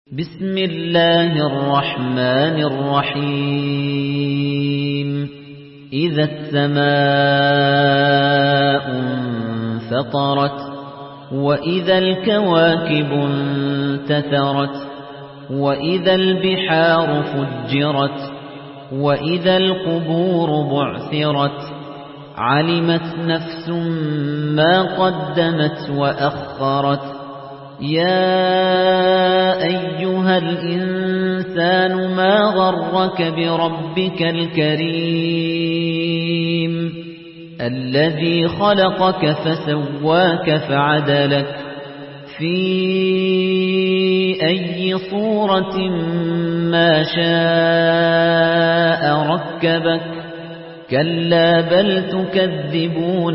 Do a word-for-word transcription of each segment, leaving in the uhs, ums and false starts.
بسم الله الرحمن الرحيم إذا السماء انفطرت وإذا الكواكب انتثرت وإذا البحار فجرت وإذا القبور بعثرت علمت نفس ما قدمت وأخرت يا أيها الإنسان ما غرك بربك الكريم الذي خلقك فسواك فعدلك في أي صورة ما شاء ركبك كلا بل تكذبون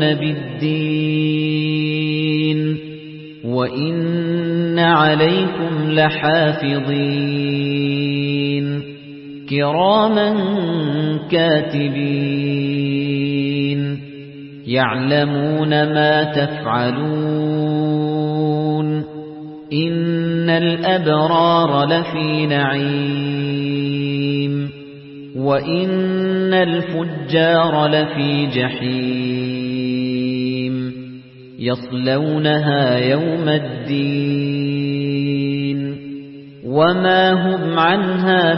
بالدين وإن عليكم لحافظين كراما كاتبين يعلمون ما تفعلون إن الأبرار لفي نعيم وإن الفجار لفي جحيم يصلونها يوم الدين وما هم عنها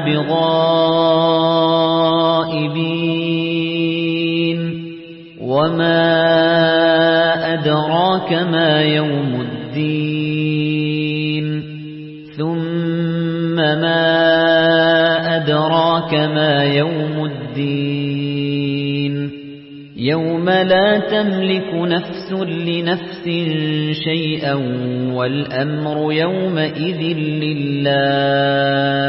بغائبين وما أدراك ما يوم الدين ثم ما أدراك ما يوم الدين يوم لا تملك نفس لنفس شيئا والأمر يومئذ لله